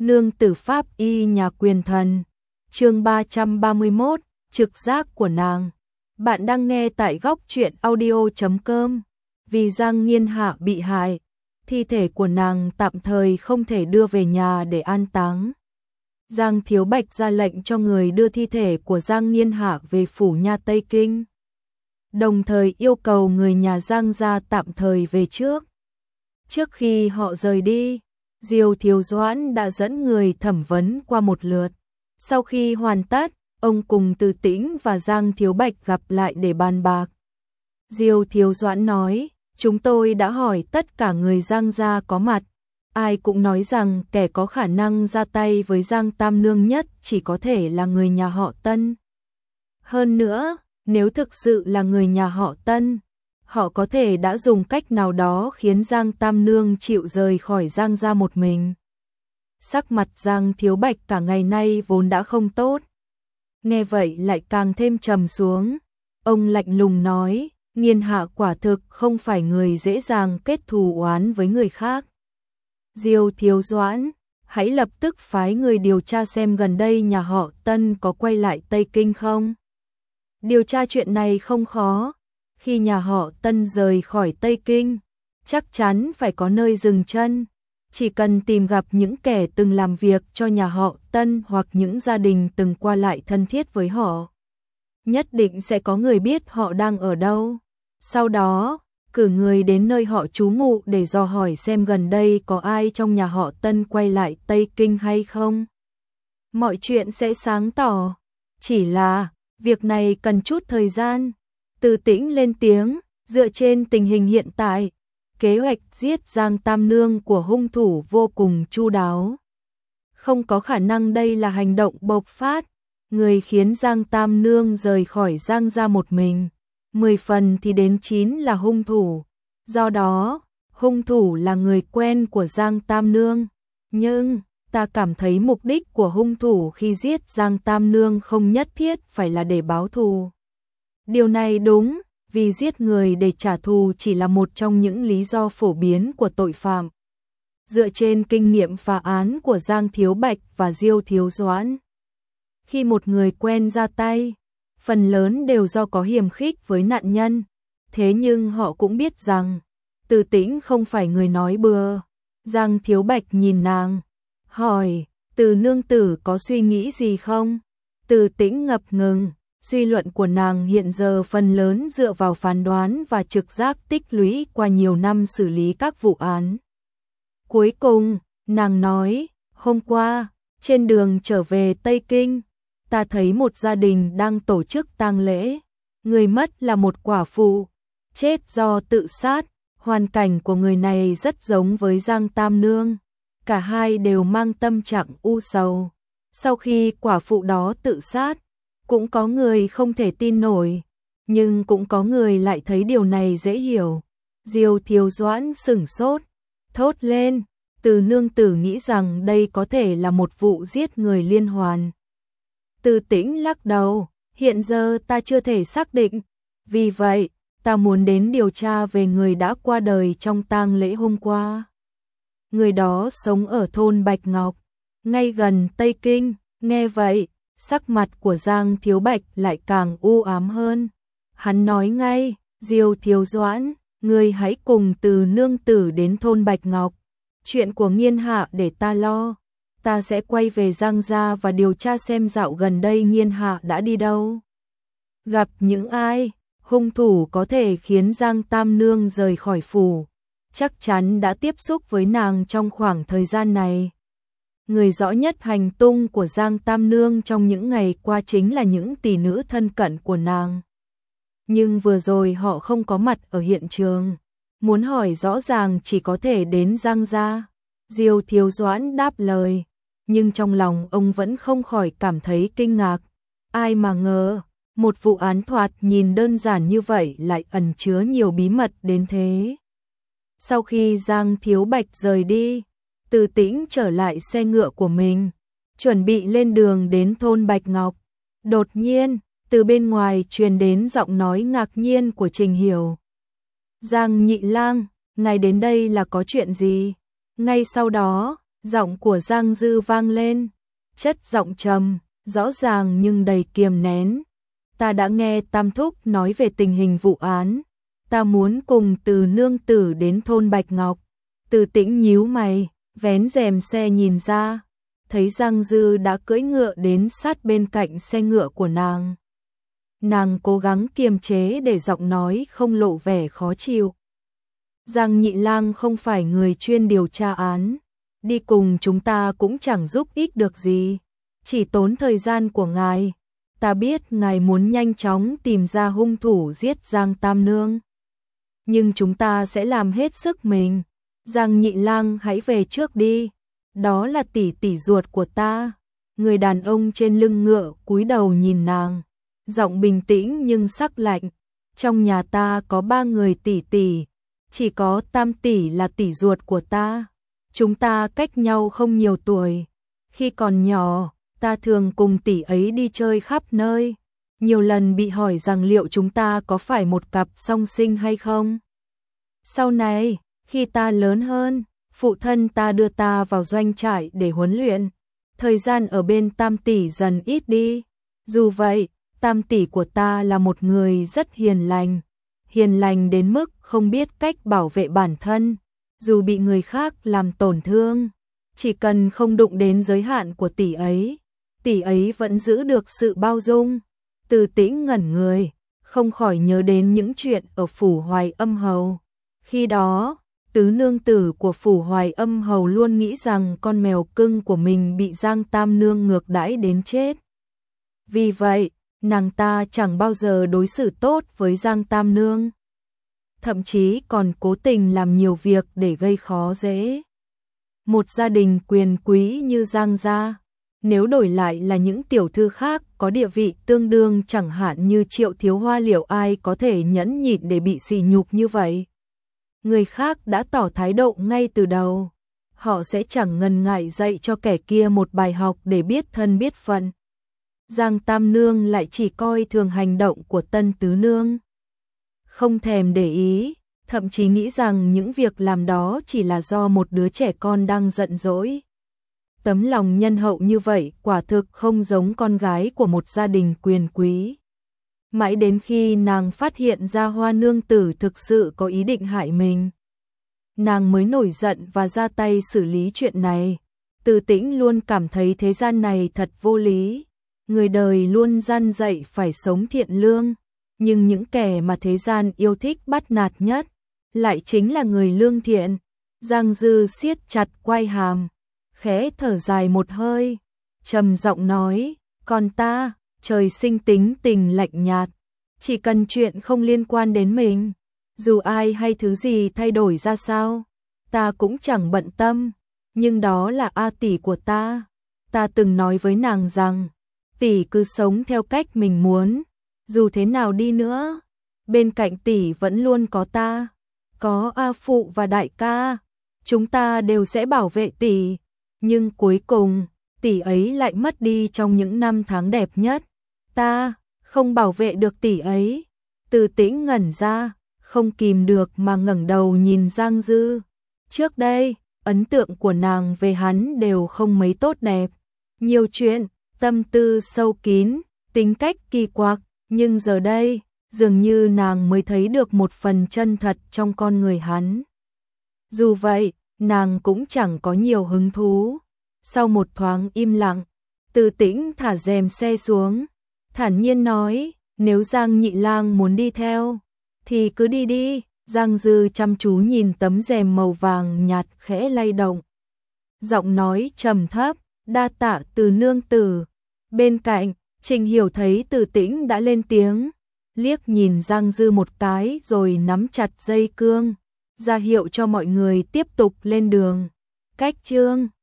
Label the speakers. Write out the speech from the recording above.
Speaker 1: Nương tử pháp y nhà quyền thần. Chương 331, trực giác của nàng. Bạn đang nghe tại góc truyện audio.com. Vì Giang Nghiên Hạ bị hại, thi thể của nàng tạm thời không thể đưa về nhà để an táng. Giang Thiếu Bạch ra lệnh cho người đưa thi thể của Giang Nghiên Hạ về phủ nha Tây Kinh, đồng thời yêu cầu người nhà Giang gia tạm thời về trước. Trước khi họ rời đi, Diêu Thiếu Doãn đã dẫn người thẩm vấn qua một lượt. Sau khi hoàn tất, ông cùng Từ Tĩnh và Giang Thiếu Bạch gặp lại để bàn bạc. Diêu Thiếu Doãn nói, chúng tôi đã hỏi tất cả người Giang gia có mặt. Ai cũng nói rằng kẻ có khả năng ra tay với Giang Tam Nương nhất chỉ có thể là người nhà họ Tân. Hơn nữa, nếu thực sự là người nhà họ Tân, họ có thể đã dùng cách nào đó khiến Giang Tam Nương chịu rời khỏi Giang gia một mình. Sắc mặt Giang Thiếu Bạch cả ngày nay vốn đã không tốt, nghe vậy lại càng thêm trầm xuống. Ông lạnh lùng nói, Nghiên Hạ quả thực không phải người dễ dàng kết thù oán với người khác. Diêu Thiếu Doãn, hãy lập tức phái người điều tra xem gần đây nhà họ Tân có quay lại Tây Kinh không. Điều tra chuyện này không khó. Khi nhà họ Tân rời khỏi Tây Kinh, chắc chắn phải có nơi dừng chân. Chỉ cần tìm gặp những kẻ từng làm việc cho nhà họ Tân hoặc những gia đình từng qua lại thân thiết với họ, nhất định sẽ có người biết họ đang ở đâu. Sau đó, cử người đến nơi họ trú ngụ để dò hỏi xem gần đây có ai trong nhà họ Tân quay lại Tây Kinh hay không. Mọi chuyện sẽ sáng tỏ. Chỉ là, việc này cần chút thời gian. Từ Tĩnh lên tiếng, dựa trên tình hình hiện tại, kế hoạch giết Giang Tam Nương của hung thủ vô cùng chu đáo. Không có khả năng đây là hành động bộc phát, người khiến Giang Tam Nương rời khỏi Giang gia một mình. 10 phần thì đến 9 là hung thủ. Do đó, hung thủ là người quen của Giang Tam Nương. Nhưng, ta cảm thấy mục đích của hung thủ khi giết Giang Tam Nương không nhất thiết phải là để báo thù. Điều này đúng, vì giết người để trả thù chỉ là một trong những lý do phổ biến của tội phạm. Dựa trên kinh nghiệm phá án của Giang Thiếu Bạch và Diêu Thiếu Doãn, khi một người quen ra tay, phần lớn đều do có hiềm khích với nạn nhân. Thế nhưng họ cũng biết rằng, Từ Tĩnh không phải người nói bừa. Giang Thiếu Bạch nhìn nàng, hỏi, Từ nương tử có suy nghĩ gì không? Từ Tĩnh ngập ngừng. Suy luận của nàng hiện giờ phần lớn dựa vào phán đoán và trực giác tích lũy qua nhiều năm xử lý các vụ án. Cuối cùng, nàng nói, hôm qua, trên đường trở về Tây Kinh, ta thấy một gia đình đang tổ chức tang lễ. Người mất là một quả phụ, chết do tự sát. Hoàn cảnh của người này rất giống với Giang Tam Nương. Cả hai đều mang tâm trạng u sầu. Sau khi quả phụ đó tự sát, cũng có người không thể tin nổi, nhưng cũng có người lại thấy điều này dễ hiểu. Diêu Thiếu Doãn sửng sốt, thốt lên, Từ nương tử nghĩ rằng đây có thể là một vụ giết người liên hoàn. Từ Tĩnh lắc đầu, hiện giờ ta chưa thể xác định, vì vậy, ta muốn đến điều tra về người đã qua đời trong tang lễ hôm qua. Người đó sống ở thôn Bạch Ngọc, ngay gần Tây Kinh. Nghe vậy, sắc mặt của Giang Thiếu Bạch lại càng u ám hơn. Hắn nói ngay, Diêu Thiếu Doãn, ngươi hãy cùng Từ nương tử đến thôn Bạch Ngọc. Chuyện của Nghiên Hạ để ta lo. Ta sẽ quay về Giang gia và điều tra xem dạo gần đây Nghiên Hạ đã đi đâu, gặp những ai. Hung thủ có thể khiến Giang Tam Nương rời khỏi phủ, chắc chắn đã tiếp xúc với nàng trong khoảng thời gian này. Người rõ nhất hành tung của Giang Tam Nương trong những ngày qua chính là những tỷ nữ thân cận của nàng. Nhưng vừa rồi họ không có mặt ở hiện trường. Muốn hỏi rõ ràng chỉ có thể đến Giang gia. Diêu Thiếu Doãn đáp lời, nhưng trong lòng ông vẫn không khỏi cảm thấy kinh ngạc. Ai mà ngờ, một vụ án thoạt nhìn đơn giản như vậy lại ẩn chứa nhiều bí mật đến thế. Sau khi Giang Thiếu Bạch rời đi, Từ Tĩnh trở lại xe ngựa của mình, chuẩn bị lên đường đến thôn Bạch Ngọc. Đột nhiên, từ bên ngoài truyền đến giọng nói ngạc nhiên của Trình Hiểu. Giang nhị lang, ngài đến đây là có chuyện gì? Ngay sau đó, Giọng của Giang Dư vang lên, chất giọng trầm, rõ ràng nhưng đầy kiềm nén. Ta đã nghe Tam Thúc nói về tình hình vụ án. Ta muốn cùng Từ nương tử đến thôn Bạch Ngọc. Từ Tĩnh nhíu mày, vén rèm xe nhìn ra, thấy Giang Dư đã cưỡi ngựa đến sát bên cạnh xe ngựa của nàng. Nàng cố gắng kiềm chế để giọng nói không lộ vẻ khó chịu. Giang Nhị Lang không phải người chuyên điều tra án, đi cùng chúng ta cũng chẳng giúp ích được gì, chỉ tốn thời gian của ngài. Ta biết ngài muốn nhanh chóng tìm ra hung thủ giết Giang Tam Nương, nhưng chúng ta sẽ làm hết sức mình. Giang Nhị Lang hãy về trước đi, đó là tỷ tỷ ruột của ta. Người đàn ông trên lưng ngựa cúi đầu nhìn nàng, giọng bình tĩnh nhưng sắc lạnh. Trong nhà ta có 3 người tỷ tỷ, chỉ có Tam tỷ là tỷ ruột của ta. Chúng ta cách nhau không nhiều tuổi. Khi còn nhỏ, ta thường cùng tỷ ấy đi chơi khắp nơi. Nhiều lần bị hỏi rằng liệu chúng ta có phải một cặp song sinh hay không. Sau này, khi ta lớn hơn, phụ thân ta đưa ta vào doanh trại để huấn luyện. Thời gian ở bên Tam tỷ dần ít đi. Dù vậy, Tam tỷ của ta là một người rất hiền lành đến mức không biết cách bảo vệ bản thân. Dù bị người khác làm tổn thương, chỉ cần không đụng đến giới hạn của tỷ ấy vẫn giữ được sự bao dung. Từ Tĩnh ngẩn người, không khỏi nhớ đến những chuyện ở phủ Hoài Âm Hầu. Khi đó, tứ nương tử của phủ Hoài Âm Hầu luôn nghĩ rằng con mèo cưng của mình bị Giang Tam Nương ngược đãi đến chết. Vì vậy, nàng ta chẳng bao giờ đối xử tốt với Giang Tam Nương, thậm chí còn cố tình làm nhiều việc để gây khó dễ. Một gia đình quyền quý như Giang gia, nếu đổi lại là những tiểu thư khác có địa vị tương đương chẳng hạn như Triệu Thiếu Hoa, liệu ai có thể nhẫn nhịn để bị sỉ nhục như vậy? Người khác đã tỏ thái độ ngay từ đầu, họ sẽ chẳng ngần ngại dạy cho kẻ kia một bài học để biết thân biết phận. Giang Tam Nương lại chỉ coi thường hành động của Tân Tứ Nương, không thèm để ý, thậm chí nghĩ rằng những việc làm đó chỉ là do một đứa trẻ con đang giận dỗi. Tấm lòng nhân hậu như vậy quả thực không giống con gái của một gia đình quyền quý. Mãi đến khi nàng phát hiện ra Hoa nương tử thực sự có ý định hại mình, nàng mới nổi giận và ra tay xử lý chuyện này. Từ Tĩnh luôn cảm thấy thế gian này thật vô lý. Người đời luôn gian dạy phải sống thiện lương, nhưng những kẻ mà thế gian yêu thích bắt nạt nhất lại chính là người lương thiện. Giang Dư siết chặt quai hàm, khẽ thở dài một hơi, trầm giọng nói, còn ta, trời sinh tính tình lạnh nhạt, chỉ cần chuyện không liên quan đến mình, dù ai hay thứ gì thay đổi ra sao, ta cũng chẳng bận tâm. Nhưng đó là A tỷ của ta từng nói với nàng rằng, tỷ cứ sống theo cách mình muốn, dù thế nào đi nữa, bên cạnh tỷ vẫn luôn có ta, có A phụ và đại ca, chúng ta đều sẽ bảo vệ tỷ. Nhưng cuối cùng, tỷ ấy lại mất đi trong những năm tháng đẹp nhất, ta không bảo vệ được tỷ ấy. Từ Tĩnh ngẩn ra, không kìm được mà ngẩng đầu nhìn Giang Dư. Trước đây, ấn tượng của nàng về hắn đều không mấy tốt đẹp, nhiều chuyện, tâm tư sâu kín, tính cách kỳ quặc, nhưng giờ đây, dường như nàng mới thấy được một phần chân thật trong con người hắn. Dù vậy, nàng cũng chẳng có nhiều hứng thú. Sau một thoáng im lặng, Từ Tĩnh thả rèm xe xuống, thản nhiên nói, nếu Giang Nhị Lang muốn đi theo, thì cứ đi đi. Giang Dư chăm chú nhìn tấm rèm màu vàng nhạt khẽ lay động. Giọng nói trầm thấp, đa tạ Từ nương tử. Bên cạnh, Trình Hiểu thấy Từ Tĩnh đã lên tiếng, liếc nhìn Giang Dư một cái rồi nắm chặt dây cương, ra hiệu cho mọi người tiếp tục lên đường. Cách chương